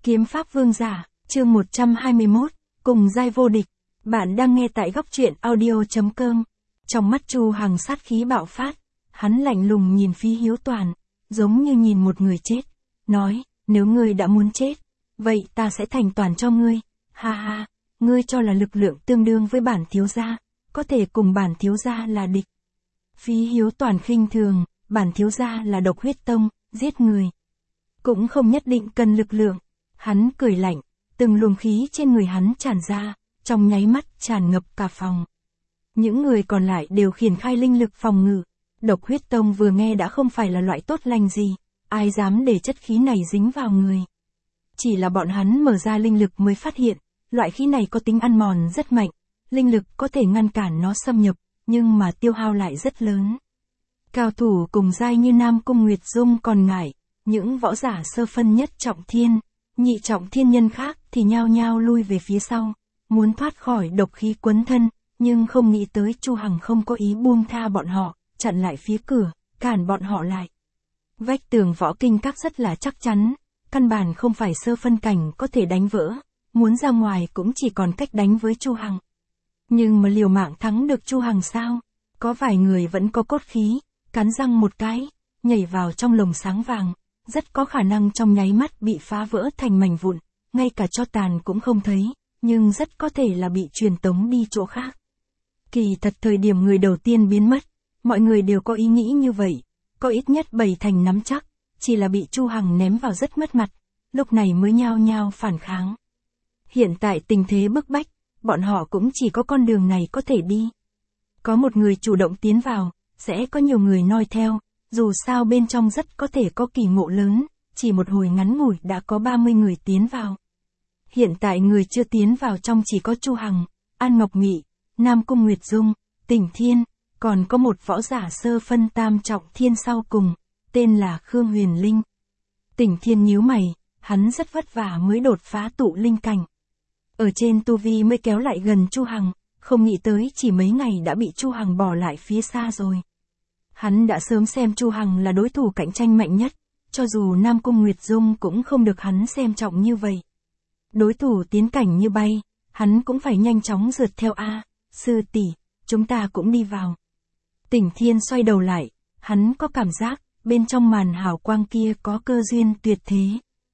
Kiếm pháp vương giả, chương 121, cùng giai vô địch. Bạn đang nghe tại góc truyện audio.com. Trong mắt Chu Hằng sát khí bạo phát, hắn lạnh lùng nhìn Phí Hiếu Toàn, giống như nhìn một người chết, nói, nếu ngươi đã muốn chết, vậy ta sẽ thành toàn cho ngươi, ha ha, ngươi cho là lực lượng tương đương với bản thiếu gia, có thể cùng bản thiếu gia là địch. Phí Hiếu Toàn khinh thường, bản thiếu gia là độc huyết tông, giết người. Cũng không nhất định cần lực lượng. Hắn cười lạnh, từng luồng khí trên người hắn tràn ra, trong nháy mắt tràn ngập cả phòng. Những người còn lại đều triển khai linh lực phòng ngự. Độc huyết tông vừa nghe đã không phải là loại tốt lành gì, ai dám để chất khí này dính vào người. Chỉ là bọn hắn mở ra linh lực mới phát hiện, loại khí này có tính ăn mòn rất mạnh, linh lực có thể ngăn cản nó xâm nhập, nhưng mà tiêu hao lại rất lớn. Cao thủ cùng giai như Nam Cung Nguyệt Dung còn ngại, những võ giả sơ phân nhất trọng thiên, nhị trọng thiên nhân khác thì nhao nhao lui về phía sau, muốn thoát khỏi độc khí quấn thân, nhưng không nghĩ tới Chu Hằng không có ý buông tha bọn họ, chặn lại phía cửa, cản bọn họ lại. Vách tường võ kinh các rất là chắc chắn, căn bản không phải sơ phân cảnh có thể đánh vỡ, muốn ra ngoài cũng chỉ còn cách đánh với Chu Hằng. Nhưng mà liều mạng thắng được Chu Hằng sao? Có vài người vẫn có cốt khí, cắn răng một cái, nhảy vào trong lồng sáng vàng, rất có khả năng trong nháy mắt bị phá vỡ thành mảnh vụn, ngay cả tro tàn cũng không thấy, nhưng rất có thể là bị truyền tống đi chỗ khác. Kỳ thật thời điểm người đầu tiên biến mất, mọi người đều có ý nghĩ như vậy, có ít nhất 7 thành nắm chắc, chỉ là bị Chu Hằng ném vào rất mất mặt, lúc này mới nhao nhao phản kháng. Hiện tại tình thế bức bách, bọn họ cũng chỉ có con đường này có thể đi. Có một người chủ động tiến vào, sẽ có nhiều người noi theo, dù sao bên trong rất có thể có kỳ ngộ lớn, chỉ một hồi ngắn ngủi đã có 30 người tiến vào. Hiện tại người chưa tiến vào trong chỉ có Chu Hằng, An Ngọc Mị, Nam Cung Nguyệt Dung, Tỉnh Thiên, còn có một võ giả sơ phân tam trọng thiên sau cùng, tên là Khương Huyền Linh. Tỉnh Thiên nhíu mày, hắn rất vất vả mới đột phá tụ linh cảnh. Ở trên tu vi mới kéo lại gần Chu Hằng, không nghĩ tới chỉ mấy ngày đã bị Chu Hằng bỏ lại phía xa rồi. Hắn đã sớm xem Chu Hằng là đối thủ cạnh tranh mạnh nhất, cho dù Nam Cung Nguyệt Dung cũng không được hắn xem trọng như vậy. Đối thủ tiến cảnh như bay, hắn cũng phải nhanh chóng rượt theo a, sư tỷ, chúng ta cũng đi vào. Tỉnh Thiên xoay đầu lại, hắn có cảm giác, bên trong màn hào quang kia có cơ duyên tuyệt thế.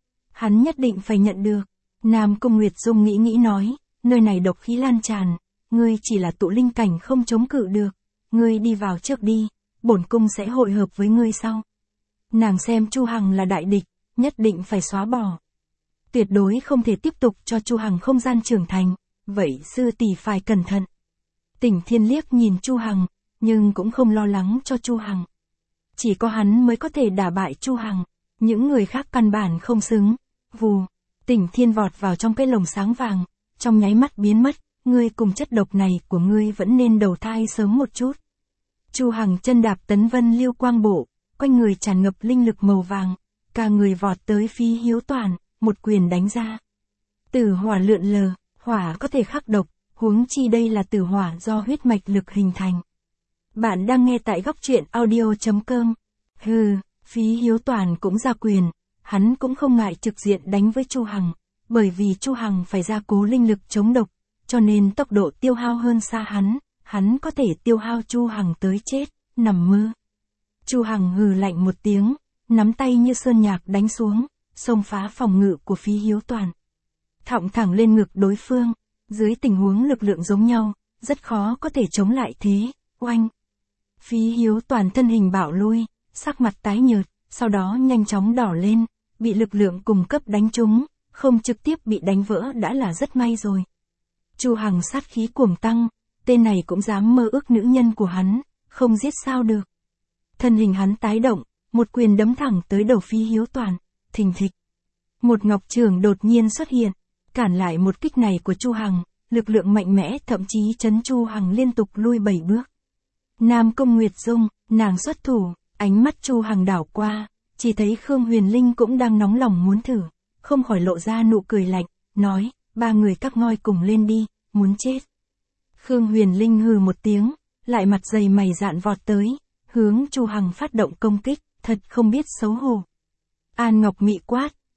Hắn nhất định phải nhận được. Nam Cung Nguyệt Dung nghĩ nói, nơi này độc khí lan tràn, ngươi chỉ là tụ linh cảnh không chống cự được, ngươi đi vào trước đi, bổn cung sẽ hội hợp với ngươi sau. Nàng xem Chu Hằng là đại địch, nhất định phải xóa bỏ. Tuyệt đối không thể tiếp tục cho Chu Hằng không gian trưởng thành, vậy sư tỷ phải cẩn thận. Tỉnh Thiên liếc nhìn Chu Hằng, nhưng cũng không lo lắng cho Chu Hằng. Chỉ có hắn mới có thể đả bại Chu Hằng, những người khác căn bản không xứng. Vù, Tỉnh Thiên vọt vào trong cái lồng sáng vàng, trong nháy mắt biến mất, ngươi cùng chất độc này của ngươi vẫn nên đầu thai sớm một chút. Chu Hằng chân đạp tấn vân lưu quang bộ, quanh người tràn ngập linh lực màu vàng, cả người vọt tới Phí Hiếu Toàn, một quyền đánh ra. Tử hỏa lượn lờ, hỏa có thể khắc độc, huống chi đây là tử hỏa do huyết mạch lực hình thành. Bạn đang nghe tại góc truyện audio.com. Hừ, Phí Hiếu Toàn cũng ra quyền, hắn cũng không ngại trực diện đánh với Chu Hằng, bởi vì Chu Hằng phải gia cố linh lực chống độc, cho nên tốc độ tiêu hao hơn xa hắn có thể tiêu hao Chu Hằng tới chết, nằm mơ. Chu Hằng hừ lạnh một tiếng, nắm tay như sơn nhạc đánh xuống, xông phá phòng ngự của Phí Hiếu Toàn. Thọng thẳng lên ngực đối phương, dưới tình huống lực lượng giống nhau, rất khó có thể chống lại thế, oanh. Phí Hiếu Toàn thân hình bạo lui, sắc mặt tái nhợt, sau đó nhanh chóng đỏ lên, bị lực lượng cùng cấp đánh trúng, không trực tiếp bị đánh vỡ đã là rất may rồi. Chu Hằng sát khí cuồng tăng, tên này cũng dám mơ ước nữ nhân của hắn, không giết sao được. Thân hình hắn tái động, một quyền đấm thẳng tới đầu Phí Hiếu Toàn, thình thịch. Một ngọc trường đột nhiên xuất hiện, cản lại một kích này của Chu Hằng, lực lượng mạnh mẽ thậm chí chấn Chu Hằng liên tục lui 7 bước. Nam Cung Nguyệt Dung, nàng xuất thủ, ánh mắt Chu Hằng đảo qua, chỉ thấy Khương Huyền Linh cũng đang nóng lòng muốn thử, không khỏi lộ ra nụ cười lạnh, nói, 3 người các ngoi cùng lên đi, muốn chết. Khương Huyền Linh hừ một tiếng, lại mặt dày mày dạn vọt tới, hướng Chu Hằng phát động công kích, thật không biết xấu hổ. An Ngọc Mị quát,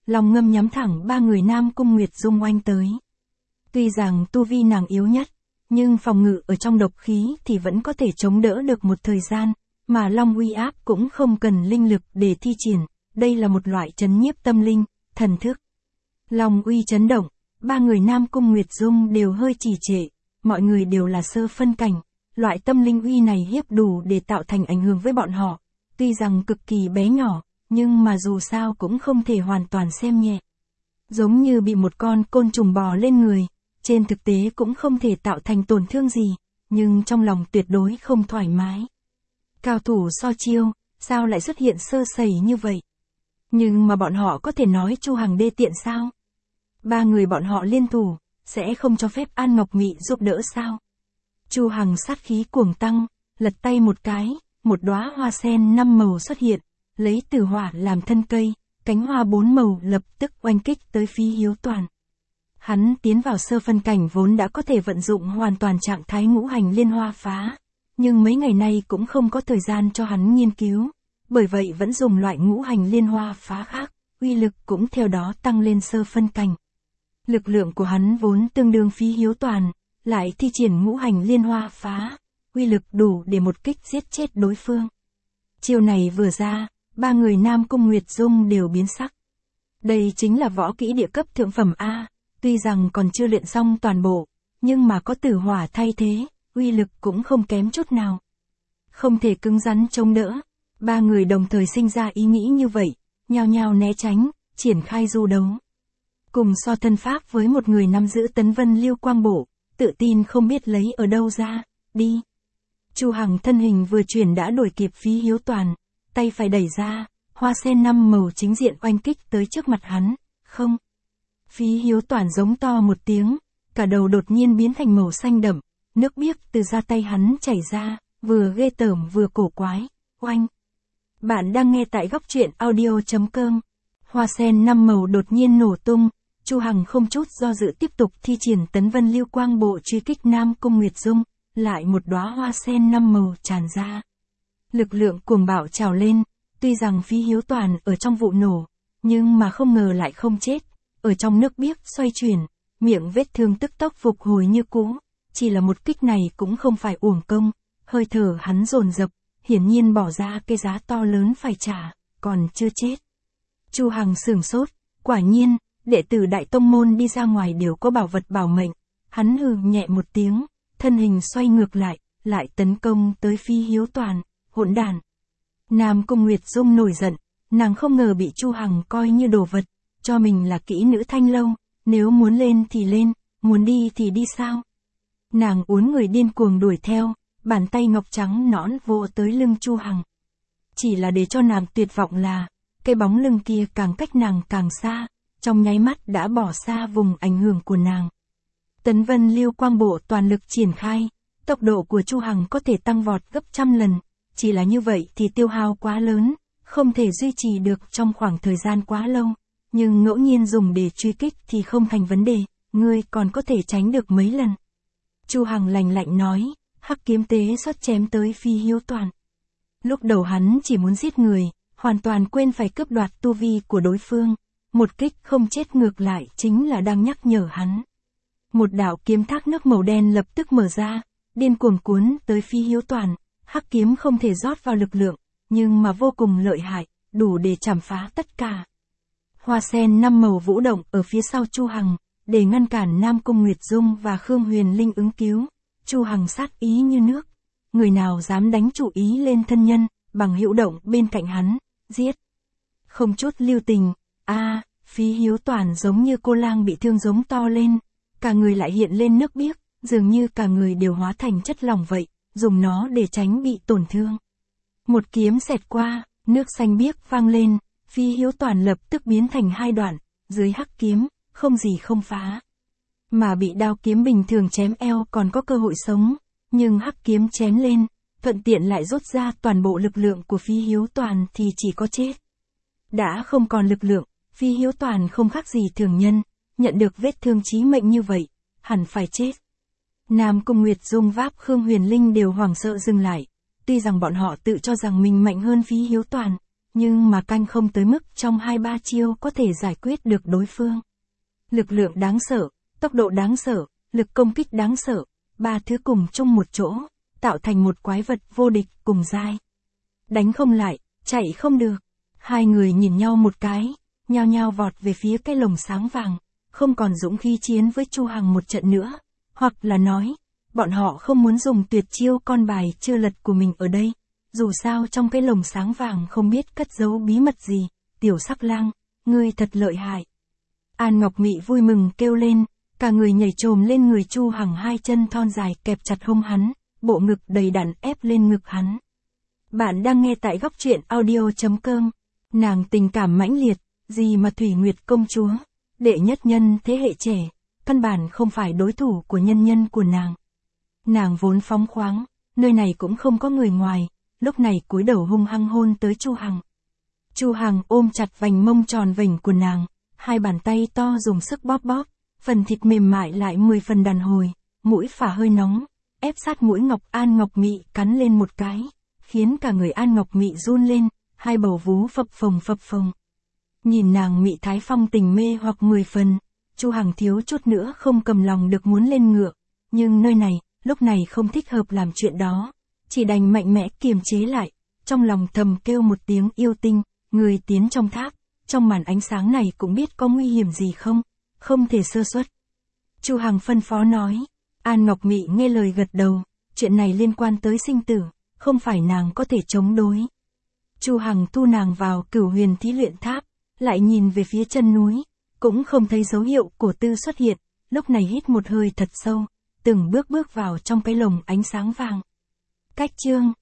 lòng ngâm nhắm thẳng ba người Nam Cung Nguyệt Dung oanh tới. Tuy rằng tu vi nàng yếu nhất, nhưng phòng ngự ở trong độc khí thì vẫn có thể chống đỡ được một thời gian, mà long uy áp cũng không cần linh lực để thi triển, đây là một loại chấn nhiếp tâm linh, thần thức. Long uy chấn động, ba người Nam Cung Nguyệt Dung đều hơi trì trệ, mọi người đều là sơ phân cảnh, loại tâm linh uy này hiếp đủ để tạo thành ảnh hưởng với bọn họ, tuy rằng cực kỳ bé nhỏ, nhưng mà dù sao cũng không thể hoàn toàn xem nhẹ. Giống như bị một con côn trùng bò lên người, trên thực tế cũng không thể tạo thành tổn thương gì, nhưng trong lòng tuyệt đối không thoải mái. Cao thủ so chiêu, sao lại xuất hiện sơ sẩy như vậy? Nhưng mà bọn họ có thể nói Chu Hằng đê tiện sao? Ba người bọn họ liên thủ, sẽ không cho phép An Ngọc Mị giúp đỡ sao? Chu Hằng sát khí cuồng tăng, lật tay một cái, một đóa hoa sen 5 màu xuất hiện, lấy tử hỏa làm thân cây, cánh hoa 4 màu lập tức oanh kích tới Phí Hiếu Toàn. Hắn tiến vào sơ phân cảnh vốn đã có thể vận dụng hoàn toàn trạng thái ngũ hành liên hoa phá, nhưng mấy ngày nay cũng không có thời gian cho hắn nghiên cứu, bởi vậy vẫn dùng loại ngũ hành liên hoa phá khác, uy lực cũng theo đó tăng lên sơ phân cảnh. Lực lượng của hắn vốn tương đương Phí Hiếu Toàn, lại thi triển ngũ hành liên hoa phá, uy lực đủ để một kích giết chết đối phương. Chiêu này vừa ra, ba người Nam Cung Nguyệt Dung đều biến sắc. Đây chính là võ kỹ địa cấp thượng phẩm A, tuy rằng còn chưa luyện xong toàn bộ, nhưng mà có tử hỏa thay thế, uy lực cũng không kém chút nào. Không thể cứng rắn chống đỡ, ba người đồng thời sinh ra ý nghĩ như vậy, nhao nhao né tránh, triển khai du đấu. Cùng so thân pháp với một người nắm giữ tấn vân lưu quang bộ, tự tin không biết lấy ở đâu ra, đi. Chu Hằng thân hình vừa chuyển đã đuổi kịp Phí Hiếu Toàn, tay phải đẩy ra, hoa sen 5 màu chính diện oanh kích tới trước mặt hắn, không. Phí Hiếu Toàn giống to một tiếng, cả đầu đột nhiên biến thành màu xanh đậm, nước biếc từ da tay hắn chảy ra, vừa ghê tởm vừa cổ quái, oanh. Bạn đang nghe tại góc truyện audio.com. Hoa sen 5 màu đột nhiên nổ tung, Chu Hằng không chút do dự tiếp tục thi triển tấn vân lưu quang bộ truy kích Nam Cung Nguyệt Dung, lại một đóa hoa sen 5 màu tràn ra. Lực lượng cuồng bạo trào lên, tuy rằng Phí Hiếu Toàn ở trong vụ nổ, nhưng mà không ngờ lại không chết, ở trong nước biếc xoay chuyển, miệng vết thương tức tốc phục hồi như cũ, chỉ là một kích này cũng không phải uổng công, hơi thở hắn dồn dập, hiển nhiên bỏ ra cái giá to lớn phải trả, còn chưa chết. Chu Hằng sửng sốt, quả nhiên, đệ tử Đại Tông Môn đi ra ngoài đều có bảo vật bảo mệnh, hắn hừ nhẹ một tiếng, thân hình xoay ngược lại tấn công tới Phí Hiếu Toàn, hỗn đàn. Nam Cung Nguyệt Dung nổi giận, nàng không ngờ bị Chu Hằng coi như đồ vật, cho mình là kỹ nữ thanh lâu, nếu muốn lên thì lên, muốn đi thì đi sao. Nàng uốn người điên cuồng đuổi theo, bàn tay ngọc trắng nõn vỗ tới lưng Chu Hằng. Chỉ là để cho nàng tuyệt vọng là, cái bóng lưng kia càng cách nàng càng xa, trong nháy mắt đã bỏ xa vùng ảnh hưởng của nàng. Tấn vân lưu quang bộ toàn lực triển khai, tốc độ của Chu Hằng có thể tăng vọt gấp trăm lần, chỉ là như vậy thì tiêu hao quá lớn, không thể duy trì được trong khoảng thời gian quá lâu, nhưng ngẫu nhiên dùng để truy kích thì không thành vấn đề, ngươi còn có thể tránh được mấy lần. Chu Hằng lạnh lạnh nói, hắc kiếm tế xuất chém tới Phí Hiếu Toàn. Lúc đầu hắn chỉ muốn giết người, hoàn toàn quên phải cướp đoạt tu vi của đối phương, một kích không chết ngược lại chính là đang nhắc nhở hắn. Một đạo kiếm thác nước màu đen lập tức mở ra, điên cuồng cuốn tới Phí Hiếu Toàn, hắc kiếm không thể rót vào lực lượng, nhưng mà vô cùng lợi hại, đủ để chảm phá tất cả. Hoa sen 5 màu vũ động ở phía sau Chu Hằng, để ngăn cản Nam Cung Nguyệt Dung và Khương Huyền Linh ứng cứu. Chu Hằng sát ý như nước, người nào dám đánh chủ ý lên thân nhân, bằng hữu động bên cạnh hắn, giết. Không chút lưu tình, Phí Hiếu Toàn giống như cô lang bị thương giống to lên, cả người lại hiện lên nước biếc, dường như cả người đều hóa thành chất lỏng vậy, dùng nó để tránh bị tổn thương. Một kiếm xẹt qua, nước xanh biếc vang lên, Phí Hiếu Toàn lập tức biến thành hai đoạn, dưới hắc kiếm, không gì không phá. Mà bị đao kiếm bình thường chém eo còn có cơ hội sống, nhưng hắc kiếm chém lên, thuận tiện lại rút ra toàn bộ lực lượng của Phí Hiếu Toàn thì chỉ có chết. Đã không còn lực lượng, Phí Hiếu Toàn không khác gì thường nhân, nhận được vết thương chí mệnh như vậy, hẳn phải chết. Nam Cung Nguyệt Dung váp Khương Huyền Linh đều hoảng sợ dừng lại, tuy rằng bọn họ tự cho rằng mình mạnh hơn Phí Hiếu Toàn, nhưng mà canh không tới mức trong 2-3 chiêu có thể giải quyết được đối phương. Lực lượng đáng sợ, tốc độ đáng sợ, lực công kích đáng sợ, ba thứ cùng chung một chỗ, tạo thành một quái vật vô địch cùng giai. Đánh không lại, chạy không được. Hai người nhìn nhau một cái, nhao nhao vọt về phía cái lồng sáng vàng, không còn dũng khí chiến với Chu Hằng một trận nữa, hoặc là nói, bọn họ không muốn dùng tuyệt chiêu con bài chưa lật của mình ở đây, dù sao trong cái lồng sáng vàng không biết cất giấu bí mật gì, tiểu sắc lang, ngươi thật lợi hại. An Ngọc Mị vui mừng kêu lên, cả người nhảy trồm lên người Chu Hằng, hai chân thon dài kẹp chặt hông hắn, bộ ngực đầy đặn ép lên ngực hắn. Bạn đang nghe tại góc truyện audio.com. Nàng tình cảm mãnh liệt, gì mà Thủy Nguyệt công chúa, đệ nhất nhân thế hệ trẻ, căn bản không phải đối thủ của nhân nhân của nàng. Nàng vốn phóng khoáng, nơi này cũng không có người ngoài, lúc này cúi đầu hung hăng hôn tới Chu Hằng. Chu Hằng ôm chặt vành mông tròn vành của nàng, hai bàn tay to dùng sức bóp bóp, phần thịt mềm mại lại 10 phần đàn hồi, mũi phả hơi nóng, ép sát mũi An Ngọc Mị cắn lên một cái, khiến cả người An Ngọc Mị run lên, hai bầu vú phập phồng. Nhìn nàng mị thái phong tình mê hoặc 10 phần, Chu Hằng thiếu chút nữa không cầm lòng được muốn lên ngựa, nhưng nơi này, lúc này không thích hợp làm chuyện đó, chỉ đành mạnh mẽ kiềm chế lại, trong lòng thầm kêu một tiếng yêu tinh, người tiến trong tháp, trong màn ánh sáng này cũng biết có nguy hiểm gì không thể sơ suất. Chu Hằng phân phó nói, An Ngọc Mị nghe lời gật đầu, chuyện này liên quan tới sinh tử, không phải nàng có thể chống đối. Chu Hằng thu nàng vào Cửu Huyền Thí Luyện Tháp, lại nhìn về phía chân núi, cũng không thấy dấu hiệu của Tư xuất hiện, lúc này hít một hơi thật sâu, từng bước vào trong cái lồng ánh sáng vàng. Cách chương